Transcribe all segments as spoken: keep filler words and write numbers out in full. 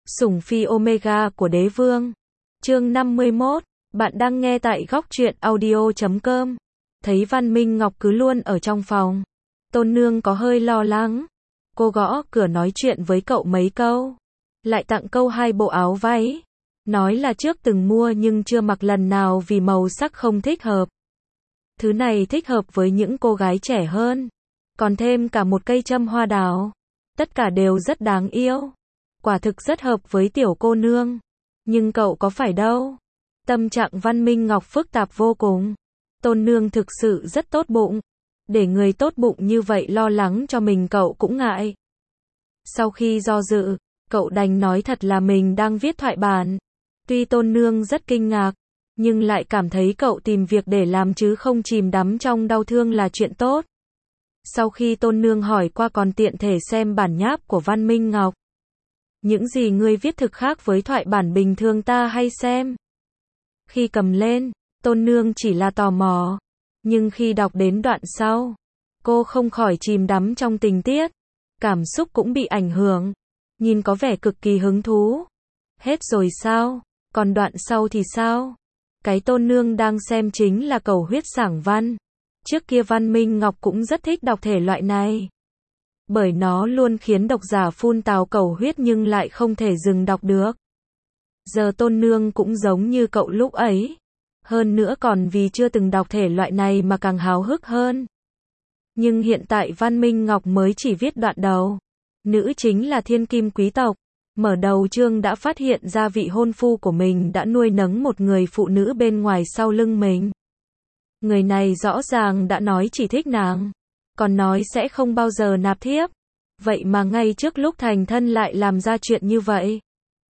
Sủng phi Omega của đế vương. Chương năm mươi mốt. Bạn đang nghe tại góc truyện audio chấm com. Thấy Văn Minh Ngọc cứ luôn ở trong phòng, Tôn Nương có hơi lo lắng. Cô gõ cửa nói chuyện với cậu mấy câu, lại tặng câu hai bộ áo váy. Nói là trước từng mua nhưng chưa mặc lần nào vì màu sắc không thích hợp. Thứ này thích hợp với những cô gái trẻ hơn. Còn thêm cả một cây châm hoa đào. Tất cả đều rất đáng yêu. Quả thực rất hợp với tiểu cô nương. Nhưng cậu có phải đâu. Tâm trạng Văn Minh Ngọc phức tạp vô cùng. Tôn Nương thực sự rất tốt bụng. Để người tốt bụng như vậy lo lắng cho mình cậu cũng ngại. Sau khi do dự, cậu đành nói thật là mình đang viết thoại bản. Tuy Tôn Nương rất kinh ngạc, nhưng lại cảm thấy cậu tìm việc để làm chứ không chìm đắm trong đau thương là chuyện tốt. Sau khi Tôn Nương hỏi qua còn tiện thể xem bản nháp của Văn Minh Ngọc. Những gì ngươi viết thực khác với thoại bản bình thường ta hay xem. Khi cầm lên, Tôn Nương chỉ là tò mò. Nhưng khi đọc đến đoạn sau, cô không khỏi chìm đắm trong tình tiết. Cảm xúc cũng bị ảnh hưởng. Nhìn có vẻ cực kỳ hứng thú. Hết rồi sao? Còn đoạn sau thì sao? Cái Tôn Nương đang xem chính là cầu huyết sảng văn. Trước kia Văn Minh Ngọc cũng rất thích đọc thể loại này. Bởi nó luôn khiến độc giả phun tào cầu huyết nhưng lại không thể dừng đọc được. Giờ Tôn Nương cũng giống như cậu lúc ấy. Hơn nữa còn vì chưa từng đọc thể loại này mà càng háo hức hơn. Nhưng hiện tại Văn Minh Ngọc mới chỉ viết đoạn đầu. Nữ chính là thiên kim quý tộc. Mở đầu chương đã phát hiện ra vị hôn phu của mình đã nuôi nấng một người phụ nữ bên ngoài sau lưng mình. Người này rõ ràng đã nói chỉ thích nàng. Còn nói sẽ không bao giờ nạp thiếp. Vậy mà ngay trước lúc thành thân lại làm ra chuyện như vậy.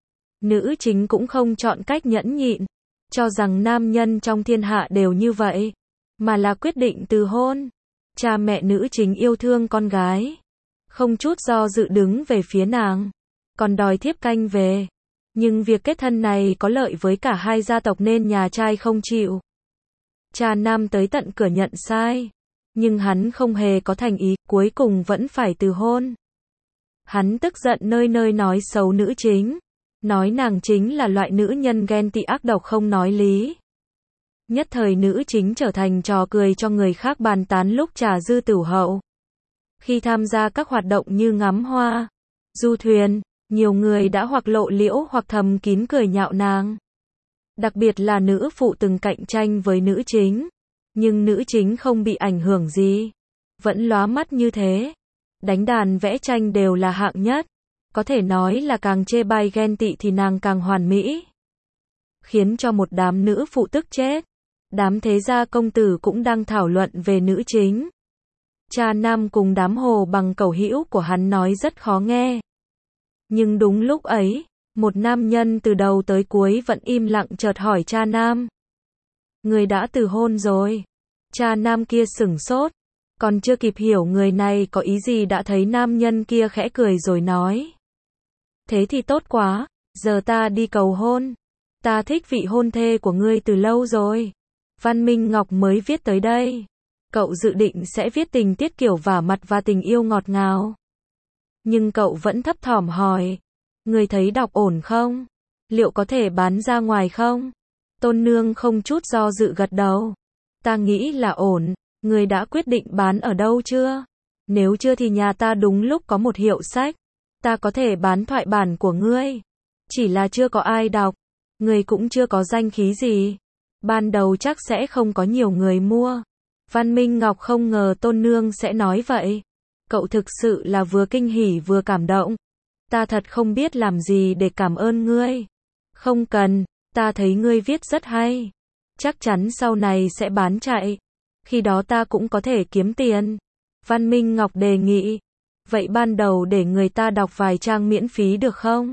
Nữ chính cũng không chọn cách nhẫn nhịn. Cho rằng nam nhân trong thiên hạ đều như vậy. Mà là quyết định từ hôn. Cha mẹ nữ chính yêu thương con gái. Không chút do dự đứng về phía nàng. Còn đòi thiếp canh về. Nhưng việc kết thân này có lợi với cả hai gia tộc nên nhà trai không chịu. Cha nam tới tận cửa nhận sai. Nhưng hắn không hề có thành ý, cuối cùng vẫn phải từ hôn. Hắn tức giận nơi nơi nói xấu nữ chính. Nói nàng chính là loại nữ nhân ghen tị ác độc không nói lý. Nhất thời nữ chính trở thành trò cười cho người khác bàn tán lúc trà dư tửu hậu. Khi tham gia các hoạt động như ngắm hoa, du thuyền, nhiều người đã hoặc lộ liễu hoặc thầm kín cười nhạo nàng. Đặc biệt là nữ phụ từng cạnh tranh với nữ chính. Nhưng nữ chính không bị ảnh hưởng gì. Vẫn lóa mắt như thế. Đánh đàn vẽ tranh đều là hạng nhất. Có thể nói là càng chê bai ghen tị thì nàng càng hoàn mỹ. Khiến cho một đám nữ phụ tức chết. Đám thế gia công tử cũng đang thảo luận về nữ chính. Cha nam cùng đám hồ bằng cẩu hữu của hắn nói rất khó nghe. Nhưng đúng lúc ấy, một nam nhân từ đầu tới cuối vẫn im lặng chợt hỏi cha nam. Người đã từ hôn rồi. Cha nam kia sửng sốt. Còn chưa kịp hiểu người này có ý gì đã thấy nam nhân kia khẽ cười rồi nói. Thế thì tốt quá, giờ ta đi cầu hôn. Ta thích vị hôn thê của ngươi từ lâu rồi. Văn Minh Ngọc mới viết tới đây. Cậu dự định sẽ viết tình tiết kiểu vả mặt và tình yêu ngọt ngào. Nhưng cậu vẫn thấp thỏm hỏi. Ngươi thấy đọc ổn không? Liệu có thể bán ra ngoài không? Tôn Nương không chút do dự gật đầu. Ta nghĩ là ổn. Ngươi đã quyết định bán ở đâu chưa? Nếu chưa thì nhà ta đúng lúc có một hiệu sách. Ta có thể bán thoại bản của ngươi. Chỉ là chưa có ai đọc. Ngươi cũng chưa có danh khí gì. Ban đầu chắc sẽ không có nhiều người mua. Văn Minh Ngọc không ngờ Tôn Nương sẽ nói vậy. Cậu thực sự là vừa kinh hỉ vừa cảm động. Ta thật không biết làm gì để cảm ơn ngươi. Không cần, ta thấy ngươi viết rất hay. Chắc chắn sau này sẽ bán chạy. Khi đó ta cũng có thể kiếm tiền. Văn Minh Ngọc đề nghị. Vậy ban đầu để người ta đọc vài trang miễn phí được không?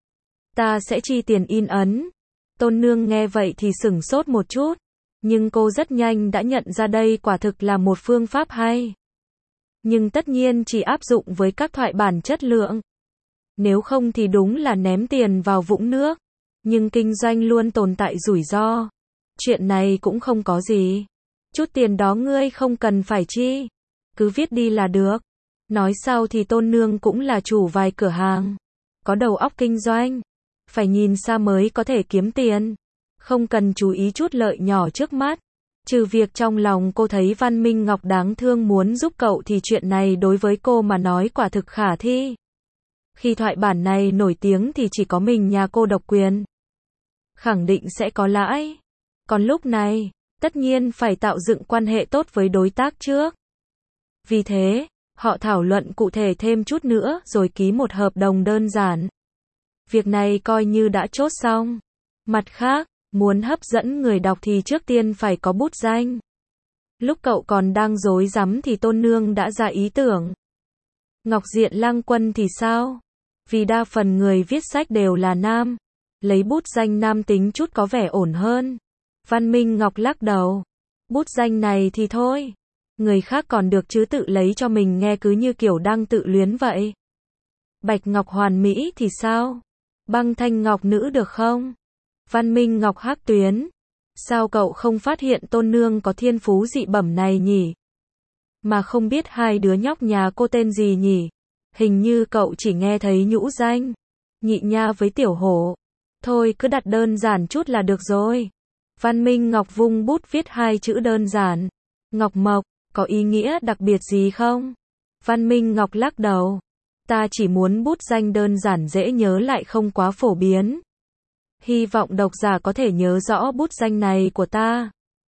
Ta sẽ chi tiền in ấn. Tôn Nương nghe vậy thì sửng sốt một chút. Nhưng cô rất nhanh đã nhận ra đây quả thực là một phương pháp hay. Nhưng tất nhiên chỉ áp dụng với các thoại bản chất lượng. Nếu không thì đúng là ném tiền vào vũng nước. Nhưng kinh doanh luôn tồn tại rủi ro. Chuyện này cũng không có gì. Chút tiền đó ngươi không cần phải chi. Cứ viết đi là được. Nói sau thì Tôn Nương cũng là chủ vài cửa hàng. Có đầu óc kinh doanh. Phải nhìn xa mới có thể kiếm tiền. Không cần chú ý chút lợi nhỏ trước mắt. Trừ việc trong lòng cô thấy Văn Minh Ngọc đáng thương muốn giúp cậu thì chuyện này đối với cô mà nói quả thực khả thi. Khi thoại bản này nổi tiếng thì chỉ có mình nhà cô độc quyền. Khẳng định sẽ có lãi. Còn lúc này, tất nhiên phải tạo dựng quan hệ tốt với đối tác trước. Vì thế, họ thảo luận cụ thể thêm chút nữa rồi ký một hợp đồng đơn giản. Việc này coi như đã chốt xong. Mặt khác, muốn hấp dẫn người đọc thì trước tiên phải có bút danh. Lúc cậu còn đang rối rắm thì Tôn Nương đã ra ý tưởng. Ngọc Diện Lang Quân thì sao? Vì đa phần người viết sách đều là nam. Lấy bút danh nam tính chút có vẻ ổn hơn. Văn Minh Ngọc lắc đầu. Bút danh này thì thôi. Người khác còn được chứ tự lấy cho mình nghe cứ như kiểu đang tự luyến vậy. Bạch Ngọc Hoàn Mỹ thì sao? Băng Thanh Ngọc Nữ được không? Văn Minh Ngọc Hắc Tuyến. Sao cậu không phát hiện Tôn Nương có thiên phú dị bẩm này nhỉ? Mà không biết hai đứa nhóc nhà cô tên gì nhỉ? Hình như cậu chỉ nghe thấy nhũ danh. Nhị Nha với Tiểu Hổ. Thôi cứ đặt đơn giản chút là được rồi. Văn Minh Ngọc vung bút viết hai chữ đơn giản. Ngọc Mộc, có ý nghĩa đặc biệt gì không? Văn Minh Ngọc lắc đầu. Ta chỉ muốn bút danh đơn giản dễ nhớ lại không quá phổ biến. Hy vọng độc giả có thể nhớ rõ bút danh này của ta.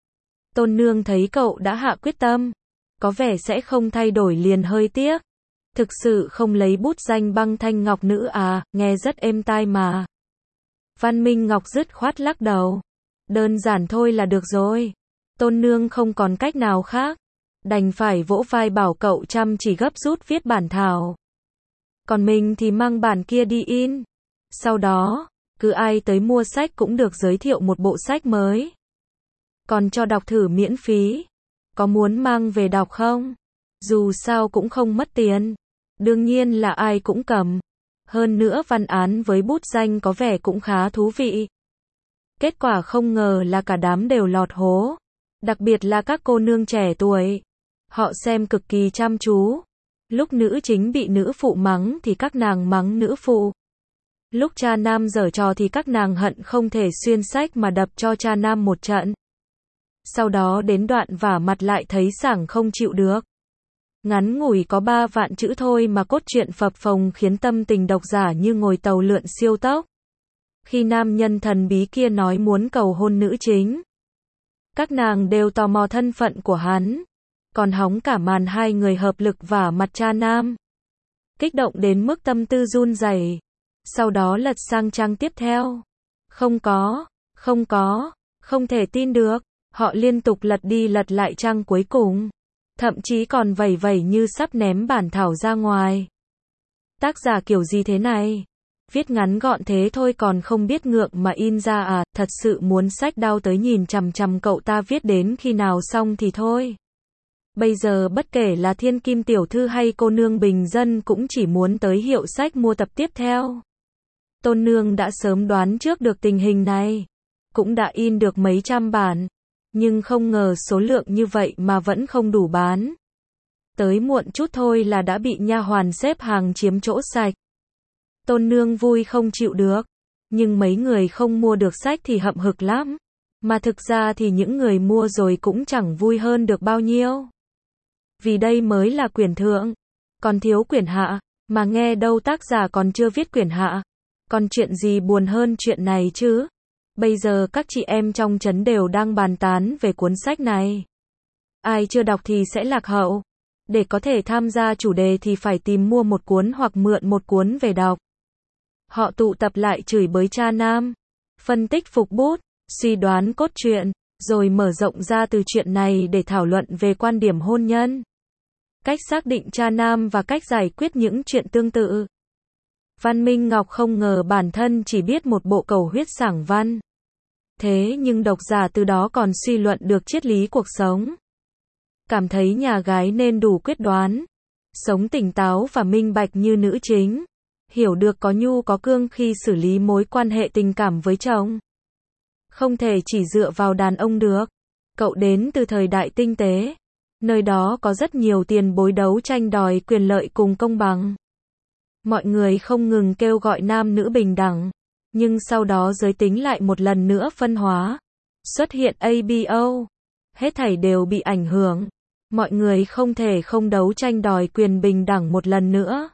Tôn Nương thấy cậu đã hạ quyết tâm. Có vẻ sẽ không thay đổi liền hơi tiếc. Thực sự không lấy bút danh Băng Thanh Ngọc Nữ à, nghe rất êm tai mà. Văn Minh Ngọc dứt khoát lắc đầu. Đơn giản thôi là được rồi. Tôn Nương không còn cách nào khác. Đành phải vỗ vai bảo cậu chăm chỉ gấp rút viết bản thảo. Còn mình thì mang bản kia đi in. Sau đó, cứ ai tới mua sách cũng được giới thiệu một bộ sách mới. Còn cho đọc thử miễn phí. Có muốn mang về đọc không? Dù sao cũng không mất tiền. Đương nhiên là ai cũng cầm. Hơn nữa văn án với bút danh có vẻ cũng khá thú vị. Kết quả không ngờ là cả đám đều lọt hố. Đặc biệt là các cô nương trẻ tuổi. Họ xem cực kỳ chăm chú. Lúc nữ chính bị nữ phụ mắng thì các nàng mắng nữ phụ. Lúc cha nam giở trò thì các nàng hận không thể xuyên sách mà đập cho cha nam một trận. Sau đó đến đoạn vả mặt lại thấy sảng không chịu được. Ngắn ngủi có ba vạn chữ thôi mà cốt truyện phập phồng khiến tâm tình độc giả như ngồi tàu lượn siêu tốc. Khi nam nhân thần bí kia nói muốn cầu hôn nữ chính, các nàng đều tò mò thân phận của hắn. Còn hóng cả màn hai người hợp lực vả mặt cha nam. Kích động đến mức tâm tư run rẩy. Sau đó lật sang trang tiếp theo. Không có, không có, không thể tin được. Họ liên tục lật đi lật lại trang cuối cùng. Thậm chí còn vẩy vẩy như sắp ném bản thảo ra ngoài. Tác giả kiểu gì thế này? Viết ngắn gọn thế thôi còn không biết ngượng mà in ra à, thật sự muốn sách đau tới nhìn chằm chằm cậu ta viết đến khi nào xong thì thôi. Bây giờ bất kể là thiên kim tiểu thư hay cô nương bình dân cũng chỉ muốn tới hiệu sách mua tập tiếp theo. Tôn Nương đã sớm đoán trước được tình hình này. Cũng đã in được mấy trăm bản. Nhưng không ngờ số lượng như vậy mà vẫn không đủ bán. Tới muộn chút thôi là đã bị nha hoàn xếp hàng chiếm chỗ sạch. Tôn Nương vui không chịu được. Nhưng mấy người không mua được sách thì hậm hực lắm. Mà thực ra thì những người mua rồi cũng chẳng vui hơn được bao nhiêu. Vì đây mới là quyển thượng. Còn thiếu quyển hạ. Mà nghe đâu tác giả còn chưa viết quyển hạ. Còn chuyện gì buồn hơn chuyện này chứ? Bây giờ các chị em trong trấn đều đang bàn tán về cuốn sách này. Ai chưa đọc thì sẽ lạc hậu. Để có thể tham gia chủ đề thì phải tìm mua một cuốn hoặc mượn một cuốn về đọc. Họ tụ tập lại chửi bới cha nam, phân tích phục bút, suy đoán cốt truyện, rồi mở rộng ra từ chuyện này để thảo luận về quan điểm hôn nhân, cách xác định cha nam và cách giải quyết những chuyện tương tự. Văn Minh Ngọc không ngờ bản thân chỉ biết một bộ cầu huyết sảng văn. Thế nhưng độc giả từ đó còn suy luận được triết lý cuộc sống. Cảm thấy nhà gái nên đủ quyết đoán, sống tỉnh táo và minh bạch như nữ chính, hiểu được có nhu có cương khi xử lý mối quan hệ tình cảm với chồng. Không thể chỉ dựa vào đàn ông được. Cậu đến từ thời đại tinh tế, nơi đó có rất nhiều tiền bối đấu tranh đòi quyền lợi cùng công bằng. Mọi người không ngừng kêu gọi nam nữ bình đẳng, Nhưng sau đó giới tính lại một lần nữa phân hóa. Xuất hiện a bê o. Hết thảy đều bị ảnh hưởng. Mọi người không thể không đấu tranh đòi quyền bình đẳng một lần nữa.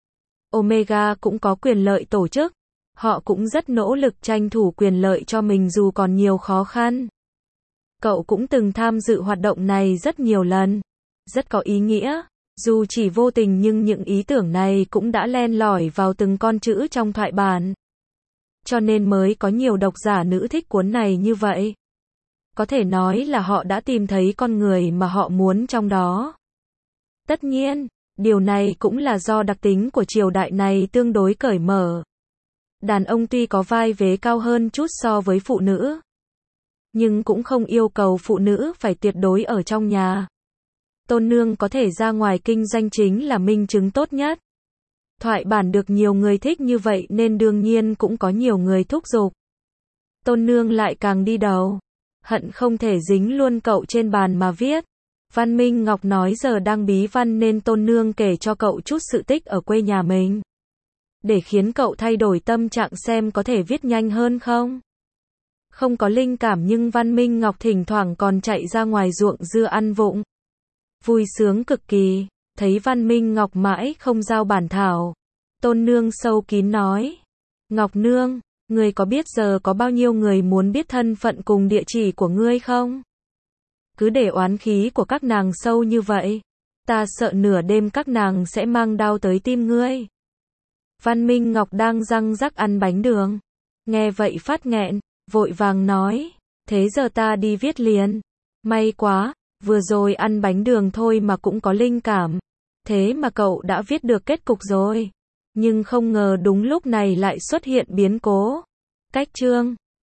Omega cũng có quyền lợi tổ chức. Họ cũng rất nỗ lực tranh thủ quyền lợi cho mình dù còn nhiều khó khăn. Cậu cũng từng tham dự hoạt động này rất nhiều lần. Rất có ý nghĩa. Dù chỉ vô tình nhưng những ý tưởng này cũng đã len lỏi vào từng con chữ trong thoại bản. Cho nên mới có nhiều độc giả nữ thích cuốn này như vậy. Có thể nói là họ đã tìm thấy con người mà họ muốn trong đó. Tất nhiên, điều này cũng là do đặc tính của triều đại này tương đối cởi mở. Đàn ông tuy có vai vế cao hơn chút so với phụ nữ, nhưng cũng không yêu cầu phụ nữ phải tuyệt đối ở trong nhà. Tôn Nương có thể ra ngoài kinh doanh chính là minh chứng tốt nhất. Thoại bản được nhiều người thích như vậy nên đương nhiên cũng có nhiều người thúc giục. Tôn Nương lại càng đi đầu. Hận không thể dính luôn cậu trên bàn mà viết. Văn Minh Ngọc nói giờ đang bí văn nên Tôn Nương kể cho cậu chút sự tích ở quê nhà mình. Để khiến cậu thay đổi tâm trạng xem có thể viết nhanh hơn không. Không có linh cảm nhưng Văn Minh Ngọc thỉnh thoảng còn chạy ra ngoài ruộng dưa ăn vụng. Vui sướng cực kỳ, thấy Văn Minh Ngọc mãi không giao bản thảo. Tôn Nương sâu kín nói. Ngọc Nương, ngươi có biết giờ có bao nhiêu người muốn biết thân phận cùng địa chỉ của ngươi không? Cứ để oán khí của các nàng sâu như vậy. Ta sợ nửa đêm các nàng sẽ mang đao tới tim ngươi. Văn Minh Ngọc đang răng rắc ăn bánh đường. Nghe vậy phát nghẹn, vội vàng nói. Thế giờ ta đi viết liền. May quá, vừa rồi ăn bánh đường thôi mà cũng có linh cảm. Thế mà cậu đã viết được kết cục rồi. Nhưng không ngờ đúng lúc này lại xuất hiện biến cố. Cách chương